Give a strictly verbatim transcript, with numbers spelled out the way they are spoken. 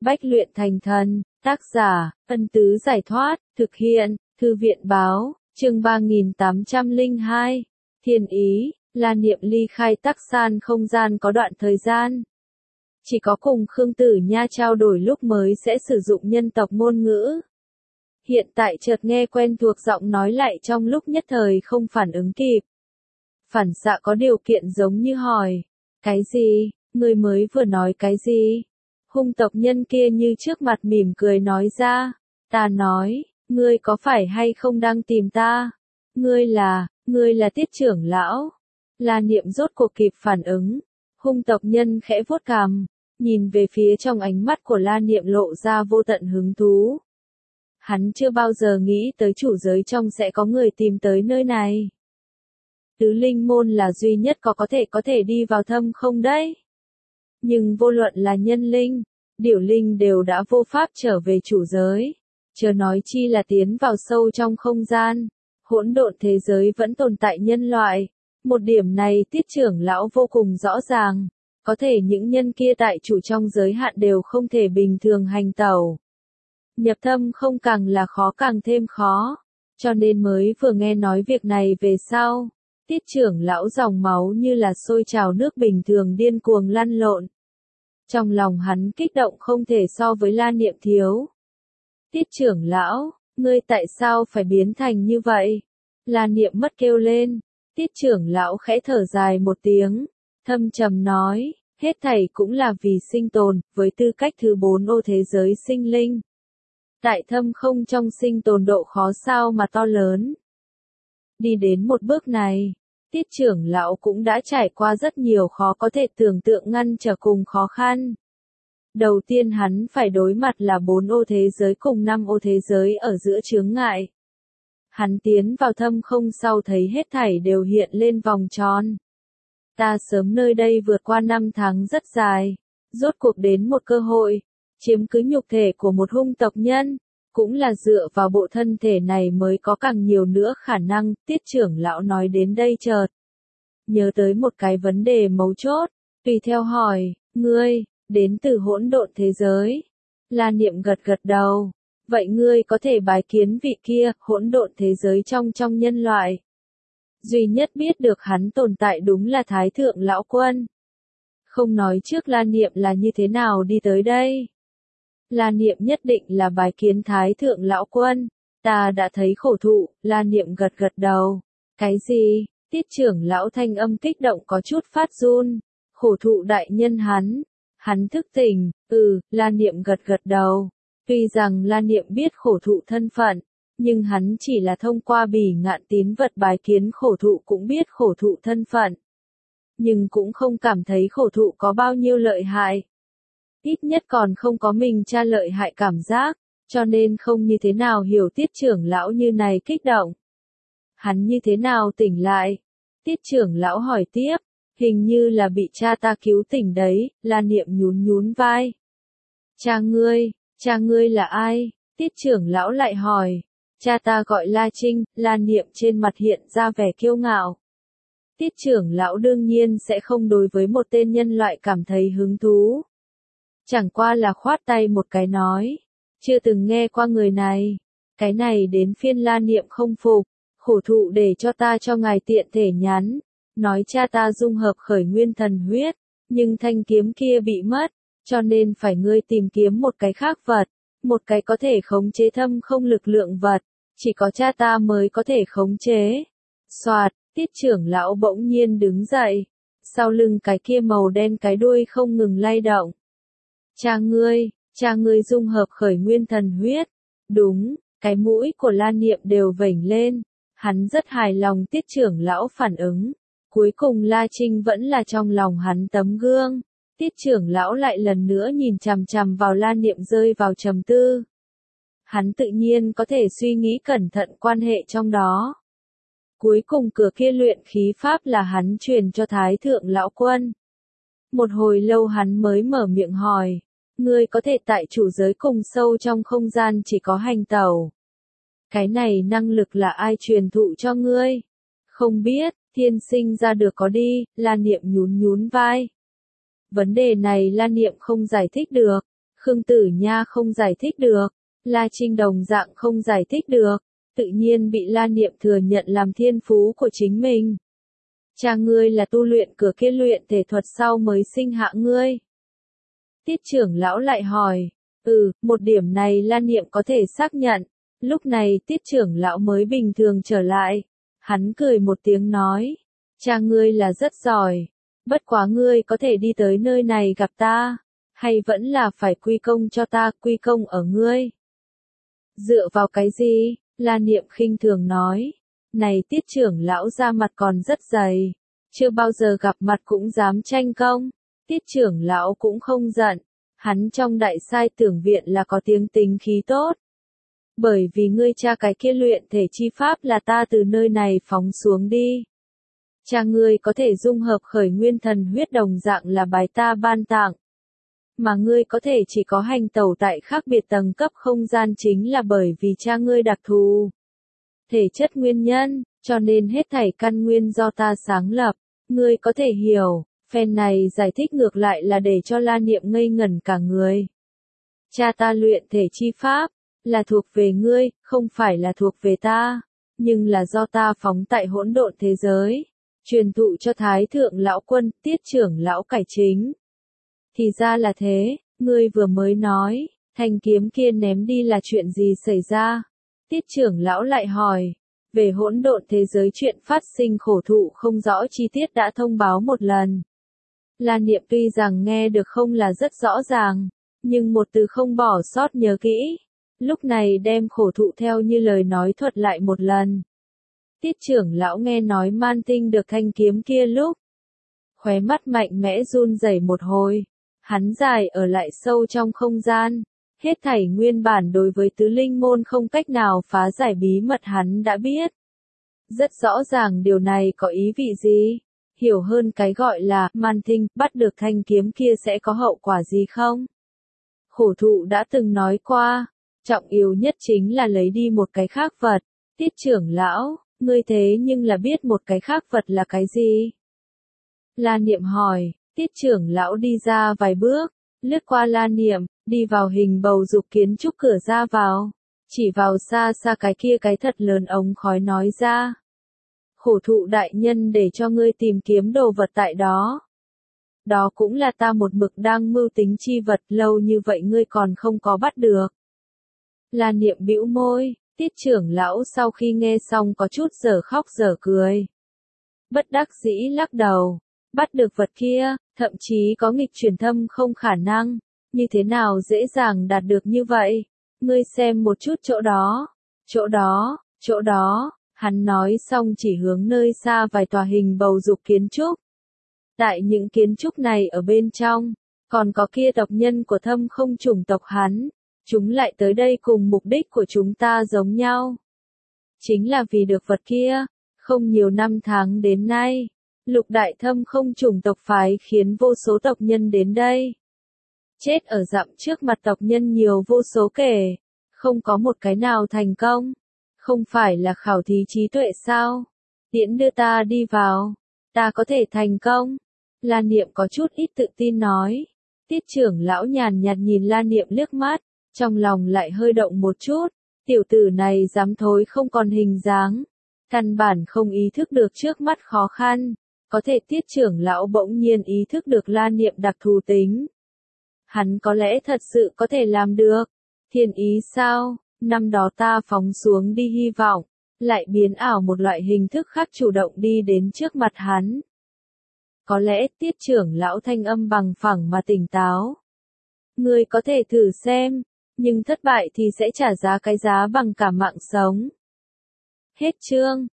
Bách luyện thành thần, tác giả, Ân Tứ Giải Thoát, thực hiện, Thư viện Báo, chương ba nghìn tám trăm lẻ hai, Thiên Ý, La Niệm ly khai Tắc San không gian có đoạn thời gian. Chỉ có cùng Khương Tử Nha trao đổi lúc mới sẽ sử dụng nhân tộc ngôn ngữ. Hiện tại chợt nghe quen thuộc giọng nói lại trong lúc nhất thời không phản ứng kịp. Phản xạ có điều kiện giống như hỏi, cái gì, ngươi mới vừa nói cái gì? Hung tộc nhân kia như trước mặt mỉm cười nói ra, ta nói, ngươi có phải hay không đang tìm ta? Ngươi là, ngươi là Tiết trưởng lão. La Niệm rốt cuộc kịp phản ứng. Hung tộc nhân khẽ vuốt cằm, nhìn về phía trong ánh mắt của La Niệm lộ ra vô tận hứng thú. Hắn chưa bao giờ nghĩ tới chủ giới trong sẽ có người tìm tới nơi này. Tứ linh môn là duy nhất có có thể có thể đi vào thâm không đấy. Nhưng vô luận là nhân linh, điểu linh đều đã vô pháp trở về chủ giới. Chớ nói chi là tiến vào sâu trong không gian. Hỗn độn thế giới vẫn tồn tại nhân loại. Một điểm này Tiết trưởng lão vô cùng rõ ràng. Có thể những nhân kia tại chủ trong giới hạn đều không thể bình thường hành tẩu. Nhập thâm không càng là khó càng thêm khó. Cho nên mới vừa nghe nói việc này về sau. Tiết trưởng lão dòng máu như là sôi trào nước bình thường điên cuồng lăn lộn. Trong lòng hắn kích động không thể so với La Niệm thiếu. Tiết trưởng lão, ngươi tại sao phải biến thành như vậy? La Niệm mất kêu lên. Tiết trưởng lão khẽ thở dài một tiếng, thâm trầm nói, hết thảy cũng là vì sinh tồn, với tư cách thứ bốn ô thế giới sinh linh. Tại thâm không trong sinh tồn độ khó sao mà to lớn. Đi đến một bước này, Tiết trưởng lão cũng đã trải qua rất nhiều khó có thể tưởng tượng ngăn trở cùng khó khăn. Đầu tiên hắn phải đối mặt là bốn ô thế giới cùng năm ô thế giới ở giữa chướng ngại. Hắn tiến vào thâm không sau thấy hết thảy đều hiện lên vòng tròn. Ta sớm nơi đây vượt qua năm tháng rất dài, rốt cuộc đến một cơ hội, chiếm cứ nhục thể của một hung tộc nhân, cũng là dựa vào bộ thân thể này mới có càng nhiều nữa khả năng. Tiết trưởng lão nói đến đây chợt nhớ tới một cái vấn đề mấu chốt, tùy theo hỏi, ngươi, đến từ hỗn độn thế giới. La Niệm gật gật đầu. Vậy ngươi có thể bái kiến vị kia, hỗn độn thế giới trong trong nhân loại. Duy nhất biết được hắn tồn tại đúng là Thái Thượng Lão Quân. Không nói trước La Niệm là như thế nào đi tới đây. La Niệm nhất định là bái kiến Thái Thượng Lão Quân. Ta đã thấy khổ thụ, La Niệm gật gật đầu. Cái gì? Tiết trưởng lão thanh âm kích động có chút phát run. Khổ thụ đại nhân hắn. Hắn thức tỉnh, ừ, La Niệm gật gật đầu. Tuy rằng La Niệm biết khổ thụ thân phận, nhưng hắn chỉ là thông qua bỉ ngạn tín vật bái kiến khổ thụ cũng biết khổ thụ thân phận. Nhưng cũng không cảm thấy khổ thụ có bao nhiêu lợi hại. Ít nhất còn không có mình cha lợi hại cảm giác, cho nên không như thế nào hiểu Tiết trưởng lão như này kích động. Hắn như thế nào tỉnh lại? Tiết trưởng lão hỏi tiếp, hình như là bị cha ta cứu tỉnh đấy. La Niệm nhún nhún vai. Cha ngươi? Cha ngươi là ai? Tiết trưởng lão lại hỏi. Cha ta gọi La Trinh. La Niệm trên mặt hiện ra vẻ kiêu ngạo. Tiết trưởng lão đương nhiên sẽ không đối với một tên nhân loại cảm thấy hứng thú. Chẳng qua là khoát tay một cái nói. Chưa từng nghe qua người này. Cái này đến phiên La Niệm không phục. Khổ thụ để cho ta cho ngài tiện thể nhắn. Nói cha ta dung hợp khởi nguyên thần huyết. Nhưng thanh kiếm kia bị mất. Cho nên phải ngươi tìm kiếm một cái khác vật, một cái có thể khống chế thâm không lực lượng vật, chỉ có cha ta mới có thể khống chế. Soạt, Tiết trưởng lão bỗng nhiên đứng dậy, sau lưng cái kia màu đen cái đuôi không ngừng lay động. Cha ngươi, cha ngươi dung hợp khởi nguyên thần huyết. Đúng, cái mũi của La Niệm đều vểnh lên, hắn rất hài lòng Tiết trưởng lão phản ứng. Cuối cùng La Trinh vẫn là trong lòng hắn tấm gương. Tiết trưởng lão lại lần nữa nhìn chằm chằm vào La Niệm rơi vào trầm tư. Hắn tự nhiên có thể suy nghĩ cẩn thận quan hệ trong đó. Cuối cùng cửa kia luyện khí pháp là hắn truyền cho Thái Thượng Lão Quân. Một hồi lâu hắn mới mở miệng hỏi, ngươi có thể tại chủ giới cùng sâu trong không gian chỉ có hành tẩu. Cái này năng lực là ai truyền thụ cho ngươi? Không biết, thiên sinh ra được có đi. La Niệm nhún nhún vai. Vấn đề này La Niệm không giải thích được, Khương Tử Nha không giải thích được, La Trinh đồng dạng không giải thích được, tự nhiên bị La Niệm thừa nhận làm thiên phú của chính mình. Cha ngươi là tu luyện cửa kia luyện thể thuật sau mới sinh hạ ngươi. Tiết trưởng lão lại hỏi, ừ, một điểm này La Niệm có thể xác nhận, lúc này tiết trưởng lão mới bình thường trở lại, hắn cười một tiếng nói, cha ngươi là rất giỏi, bất quá ngươi có thể đi tới nơi này gặp ta, hay vẫn là phải quy công cho ta, quy công ở ngươi. Dựa vào cái gì? La Niệm khinh thường nói, này tiết trưởng lão ra mặt còn rất dày, chưa bao giờ gặp mặt cũng dám tranh công, tiết trưởng lão cũng không giận, hắn trong đại sai tưởng viện là có tiếng tính khí tốt. Bởi vì ngươi cha cái kia luyện thể chi pháp là ta từ nơi này phóng xuống đi. Cha ngươi có thể dung hợp khởi nguyên thần huyết đồng dạng là bài ta ban tặng. Mà ngươi có thể chỉ có hành tẩu tại khác biệt tầng cấp không gian chính là bởi vì cha ngươi đặc thù. Thể chất nguyên nhân, cho nên hết thảy căn nguyên do ta sáng lập, ngươi có thể hiểu, phen này giải thích ngược lại là để cho La Niệm ngây ngẩn cả người. Cha ta luyện thể chi pháp, là thuộc về ngươi, không phải là thuộc về ta, nhưng là do ta phóng tại hỗn độn thế giới, truyền thụ cho Thái Thượng Lão Quân, Tiết trưởng lão cải chính. Thì ra là thế, ngươi vừa mới nói, thanh kiếm kia ném đi là chuyện gì xảy ra? Tiết trưởng lão lại hỏi, về hỗn độn thế giới chuyện phát sinh khổ thụ không rõ chi tiết đã thông báo một lần. La Niệm tuy rằng nghe được không là rất rõ ràng, nhưng một từ không bỏ sót nhớ kỹ, lúc này đem khổ thụ theo như lời nói thuật lại một lần. Tiết trưởng lão nghe nói Man Tinh được thanh kiếm kia lúc, khóe mắt mạnh mẽ run rẩy một hồi, hắn dài ở lại sâu trong không gian, hết thảy nguyên bản đối với tứ linh môn không cách nào phá giải bí mật hắn đã biết. Rất rõ ràng điều này có ý vị gì, hiểu hơn cái gọi là Man Tinh bắt được thanh kiếm kia sẽ có hậu quả gì không? Khổ thụ đã từng nói qua, trọng yếu nhất chính là lấy đi một cái khác vật. Tiết trưởng lão, ngươi thế nhưng là biết một cái khác vật là cái gì? La Niệm hỏi, tiết trưởng lão đi ra vài bước, lướt qua La Niệm, đi vào hình bầu dục kiến trúc cửa ra vào, chỉ vào xa xa cái kia cái thật lớn ống khói nói ra. Khổ thụ đại nhân để cho ngươi tìm kiếm đồ vật tại đó. Đó cũng là ta một mực đang mưu tính chi vật, lâu như vậy ngươi còn không có bắt được. La Niệm bĩu môi, tiết trưởng lão sau khi nghe xong có chút dở khóc dở cười. Bất đắc dĩ lắc đầu, bắt được vật kia, thậm chí có nghịch chuyển thâm không khả năng, như thế nào dễ dàng đạt được như vậy? Ngươi xem một chút chỗ đó, chỗ đó, chỗ đó, hắn nói xong chỉ hướng nơi xa vài tòa hình bầu dục kiến trúc. Tại những kiến trúc này ở bên trong, còn có kia tộc nhân của thâm không chủng tộc hắn, chúng lại tới đây cùng mục đích của chúng ta giống nhau. Chính là vì được vật kia, không nhiều năm tháng đến nay, lục đại thâm không chủng tộc phái khiến vô số tộc nhân đến đây. Chết ở dặm trước mặt tộc nhân nhiều vô số kể, không có một cái nào thành công. Không phải là khảo thí trí tuệ sao? Tiễn đưa ta đi vào, ta có thể thành công. La Niệm có chút ít tự tin nói. Tiết trưởng lão nhàn nhạt nhìn La Niệm liếc mắt, trong lòng lại hơi động một chút. Tiểu tử này dám thối không còn hình dáng, căn bản không ý thức được trước mắt khó khăn. Có thể tiết trưởng lão bỗng nhiên ý thức được La Niệm đặc thù tính. Hắn có lẽ thật sự có thể làm được. Thiên ý sao? Năm đó ta phóng xuống đi hy vọng, lại biến ảo một loại hình thức khác chủ động đi đến trước mặt hắn. Có lẽ tiết trưởng lão thanh âm bằng phẳng mà tỉnh táo. Ngươi có thể thử xem, nhưng thất bại thì sẽ trả giá cái giá bằng cả mạng sống. Hết chương.